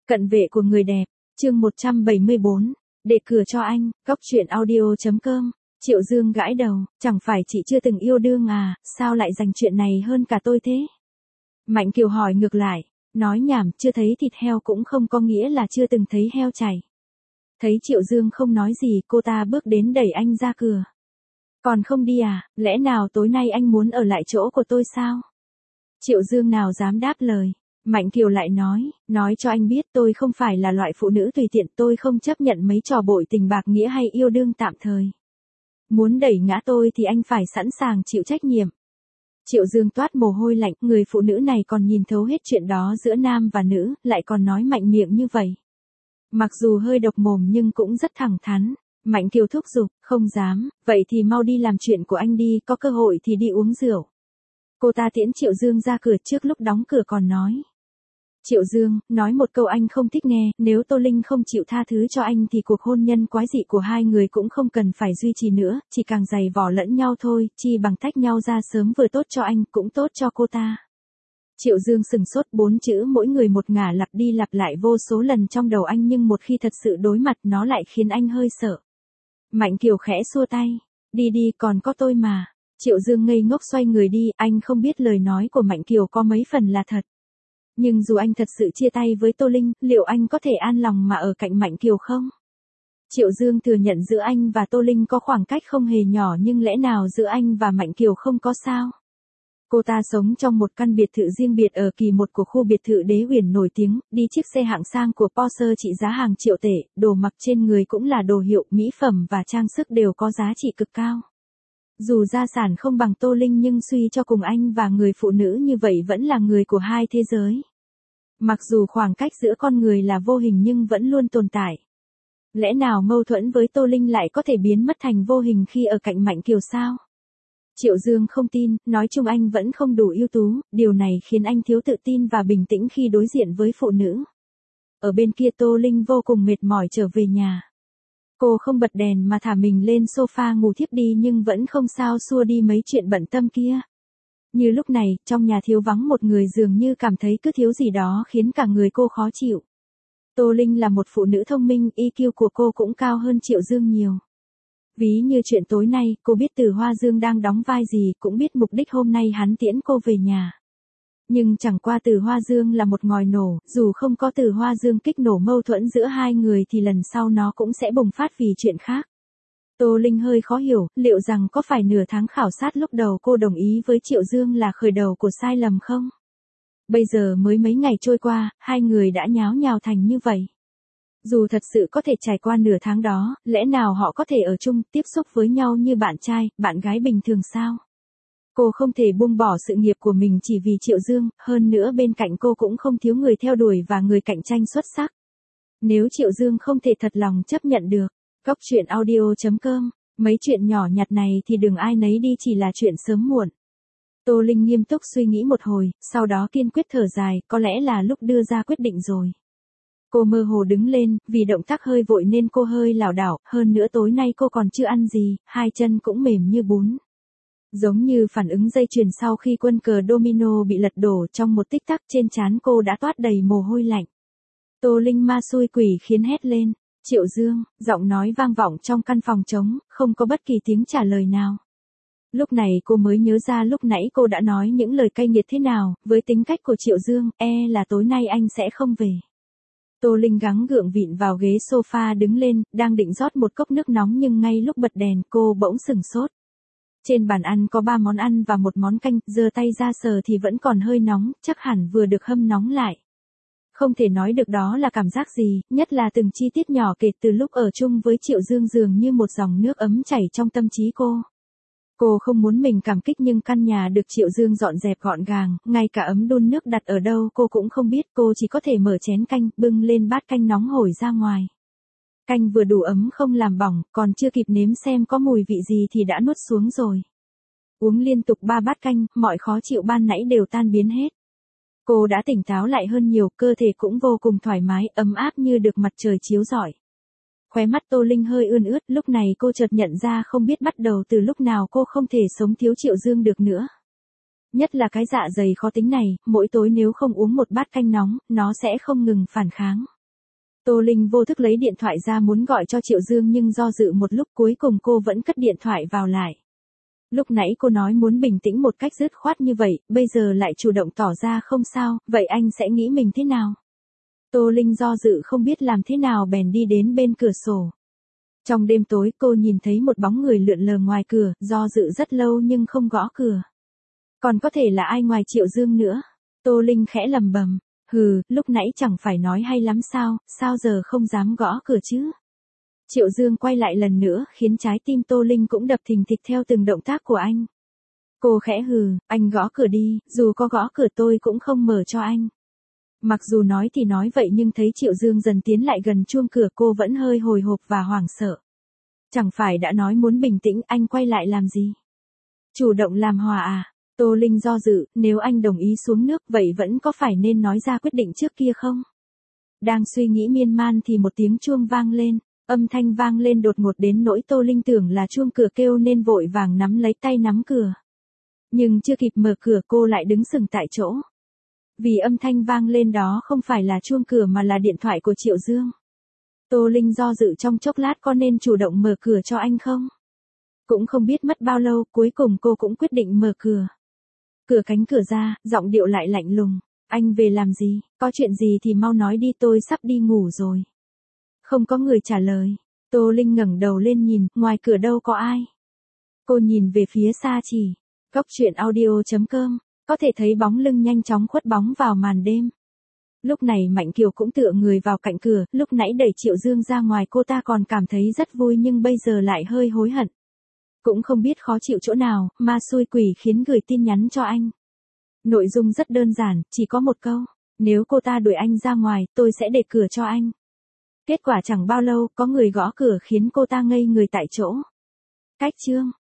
Cận vệ của người đẹp, chương 174, để cửa cho anh, góc truyện audio.com. Triệu Dương gãi đầu, chẳng phải chị chưa từng yêu đương à, sao lại dành chuyện này hơn cả tôi thế? Mạnh Kiều hỏi ngược lại, nói nhảm, chưa thấy thịt heo cũng không có nghĩa là chưa từng thấy heo chảy. Thấy Triệu Dương không nói gì, cô ta bước đến đẩy anh ra cửa. Còn không đi à, lẽ nào tối nay anh muốn ở lại chỗ của tôi sao? Triệu Dương nào dám đáp lời. Mạnh Kiều lại nói cho anh biết tôi không phải là loại phụ nữ tùy tiện, tôi không chấp nhận mấy trò bội tình bạc nghĩa hay yêu đương tạm thời. Muốn đẩy ngã tôi thì anh phải sẵn sàng chịu trách nhiệm. Triệu Dương toát mồ hôi lạnh, người phụ nữ này còn nhìn thấu hết chuyện đó giữa nam và nữ, lại còn nói mạnh miệng như vậy. Mặc dù hơi độc mồm nhưng cũng rất thẳng thắn. Mạnh Kiều thúc giục, không dám, vậy thì mau đi làm chuyện của anh đi, có cơ hội thì đi uống rượu. Cô ta tiễn Triệu Dương ra cửa, trước lúc đóng cửa còn nói. Triệu Dương, nói một câu anh không thích nghe, nếu Tô Linh không chịu tha thứ cho anh thì cuộc hôn nhân quái dị của hai người cũng không cần phải duy trì nữa, chỉ càng dày vò lẫn nhau thôi, chi bằng tách nhau ra sớm, vừa tốt cho anh, cũng tốt cho cô ta. Triệu Dương sừng sốt, 4 chữ mỗi người một ngả lặp đi lặp lại vô số lần trong đầu anh, nhưng một khi thật sự đối mặt nó lại khiến anh hơi sợ. Mạnh Kiều khẽ xua tay, đi đi, còn có tôi mà. Triệu Dương ngây ngốc xoay người đi, anh không biết lời nói của Mạnh Kiều có mấy phần là thật. Nhưng dù anh thật sự chia tay với Tô Linh, liệu anh có thể an lòng mà ở cạnh Mạnh Kiều không? Triệu Dương thừa nhận giữa anh và Tô Linh có khoảng cách không hề nhỏ, nhưng lẽ nào giữa anh và Mạnh Kiều không có sao? Cô ta sống trong một căn biệt thự riêng biệt ở kỳ 1 của khu biệt thự Đế Uyển nổi tiếng, đi chiếc xe hạng sang của Porsche trị giá hàng triệu tệ, đồ mặc trên người cũng là đồ hiệu, mỹ phẩm và trang sức đều có giá trị cực cao. Dù gia sản không bằng Tô Linh nhưng suy cho cùng anh và người phụ nữ như vậy vẫn là người của hai thế giới. Mặc dù khoảng cách giữa con người là vô hình nhưng vẫn luôn tồn tại. Lẽ nào mâu thuẫn với Tô Linh lại có thể biến mất thành vô hình khi ở cạnh Mạnh Kiều sao? Triệu Dương không tin, nói chung anh vẫn không đủ ưu tú, điều này khiến anh thiếu tự tin và bình tĩnh khi đối diện với phụ nữ. Ở bên kia Tô Linh vô cùng mệt mỏi trở về nhà. Cô không bật đèn mà thả mình lên sofa ngủ thiếp đi, nhưng vẫn không sao xua đi mấy chuyện bận tâm kia. Như lúc này, trong nhà thiếu vắng một người, dường như cảm thấy cứ thiếu gì đó khiến cả người cô khó chịu. Tô Linh là một phụ nữ thông minh, EQ của cô cũng cao hơn Triệu Dương nhiều. Ví như chuyện tối nay, cô biết Từ Hoa Dương đang đóng vai gì, cũng biết mục đích hôm nay hắn tiễn cô về nhà. Nhưng chẳng qua Từ Hoa Dương là một ngòi nổ, dù không có Từ Hoa Dương kích nổ mâu thuẫn giữa hai người thì lần sau nó cũng sẽ bùng phát vì chuyện khác. Tô Linh hơi khó hiểu, liệu rằng có phải nửa tháng khảo sát lúc đầu cô đồng ý với Triệu Dương là khởi đầu của sai lầm không? Bây giờ mới mấy ngày trôi qua, hai người đã nháo nhào thành như vậy. Dù thật sự có thể trải qua nửa tháng đó, lẽ nào họ có thể ở chung, tiếp xúc với nhau như bạn trai, bạn gái bình thường sao? Cô không thể buông bỏ sự nghiệp của mình chỉ vì Triệu Dương, hơn nữa bên cạnh cô cũng không thiếu người theo đuổi và người cạnh tranh xuất sắc. Nếu Triệu Dương không thể thật lòng chấp nhận được, góc truyện audio.com, mấy chuyện nhỏ nhặt này thì đừng ai nấy đi, chỉ là chuyện sớm muộn. Tô Linh nghiêm túc suy nghĩ một hồi, sau đó kiên quyết thở dài, có lẽ là lúc đưa ra quyết định rồi. Cô mơ hồ đứng lên, vì động tác hơi vội nên cô hơi lảo đảo, hơn nữa tối nay cô còn chưa ăn gì, hai chân cũng mềm như bún. Giống như phản ứng dây chuyền sau khi quân cờ domino bị lật đổ, trong một tích tắc trên trán cô đã toát đầy mồ hôi lạnh. Tô Linh ma xui quỷ khiến hét lên, Triệu Dương, giọng nói vang vọng trong căn phòng trống, không có bất kỳ tiếng trả lời nào. Lúc này cô mới nhớ ra lúc nãy cô đã nói những lời cay nghiệt thế nào, với tính cách của Triệu Dương, là tối nay anh sẽ không về. Tô Linh gắng gượng vịn vào ghế sofa đứng lên, đang định rót một cốc nước nóng nhưng ngay lúc bật đèn cô bỗng sửng sốt. Trên bàn ăn có 3 món ăn và một món canh, giơ tay ra sờ thì vẫn còn hơi nóng, chắc hẳn vừa được hâm nóng lại. Không thể nói được đó là cảm giác gì, nhất là từng chi tiết nhỏ kể từ lúc ở chung với Triệu Dương dường như một dòng nước ấm chảy trong tâm trí cô. Cô không muốn mình cảm kích nhưng căn nhà được Triệu Dương dọn dẹp gọn gàng, ngay cả ấm đun nước đặt ở đâu cô cũng không biết, cô chỉ có thể mở chén canh, bưng lên bát canh nóng hổi ra ngoài. Canh vừa đủ ấm không làm bỏng, còn chưa kịp nếm xem có mùi vị gì thì đã nuốt xuống rồi. Uống liên tục 3 bát canh, mọi khó chịu ban nãy đều tan biến hết. Cô đã tỉnh táo lại hơn nhiều, cơ thể cũng vô cùng thoải mái, ấm áp như được mặt trời chiếu rọi. Khóe mắt Tô Linh hơi ươn ướt, lúc này cô chợt nhận ra không biết bắt đầu từ lúc nào cô không thể sống thiếu Triệu Dương được nữa. Nhất là cái dạ dày khó tính này, mỗi tối nếu không uống một bát canh nóng, nó sẽ không ngừng phản kháng. Tô Linh vô thức lấy điện thoại ra muốn gọi cho Triệu Dương nhưng do dự một lúc cuối cùng cô vẫn cất điện thoại vào lại. Lúc nãy cô nói muốn bình tĩnh một cách dứt khoát như vậy, bây giờ lại chủ động tỏ ra không sao, vậy anh sẽ nghĩ mình thế nào? Tô Linh do dự không biết làm thế nào bèn đi đến bên cửa sổ. Trong đêm tối cô nhìn thấy một bóng người lượn lờ ngoài cửa, do dự rất lâu nhưng không gõ cửa. Còn có thể là ai ngoài Triệu Dương nữa? Tô Linh khẽ lầm bầm. Lúc nãy chẳng phải nói hay lắm sao giờ không dám gõ cửa chứ? Triệu Dương quay lại lần nữa khiến trái tim Tô Linh cũng đập thình thịch theo từng động tác của anh. Cô khẽ anh gõ cửa đi, dù có gõ cửa tôi cũng không mở cho anh. Mặc dù nói thì nói vậy nhưng thấy Triệu Dương dần tiến lại gần chuông cửa cô vẫn hơi hồi hộp và hoảng sợ. Chẳng phải đã nói muốn bình tĩnh, anh quay lại làm gì? Chủ động làm hòa à? Tô Linh do dự, nếu anh đồng ý xuống nước vậy vẫn có phải nên nói ra quyết định trước kia không? Đang suy nghĩ miên man thì một tiếng chuông vang lên, âm thanh vang lên đột ngột đến nỗi Tô Linh tưởng là chuông cửa kêu nên vội vàng nắm lấy tay nắm cửa. Nhưng chưa kịp mở cửa cô lại đứng sững tại chỗ. Vì âm thanh vang lên đó không phải là chuông cửa mà là điện thoại của Triệu Dương. Tô Linh do dự trong chốc lát có nên chủ động mở cửa cho anh không? Cũng không biết mất bao lâu, cuối cùng cô cũng quyết định mở cửa. Cửa cánh cửa ra, giọng điệu lại lạnh lùng. Anh về làm gì? Có chuyện gì thì mau nói đi, tôi sắp đi ngủ rồi. Không có người trả lời. Tô Linh ngẩng đầu lên nhìn, ngoài cửa đâu có ai. Cô nhìn về phía xa chỉ. Góc truyện audio.com. Có thể thấy bóng lưng nhanh chóng khuất bóng vào màn đêm. Lúc này Mạnh Kiều cũng tựa người vào cạnh cửa, lúc nãy đẩy Triệu Dương ra ngoài cô ta còn cảm thấy rất vui nhưng bây giờ lại hơi hối hận. Cũng không biết khó chịu chỗ nào, ma xui quỷ khiến gửi tin nhắn cho anh. Nội dung rất đơn giản, chỉ có một câu. Nếu cô ta đuổi anh ra ngoài, tôi sẽ để cửa cho anh. Kết quả chẳng bao lâu, có người gõ cửa khiến cô ta ngây người tại chỗ. Cách chương.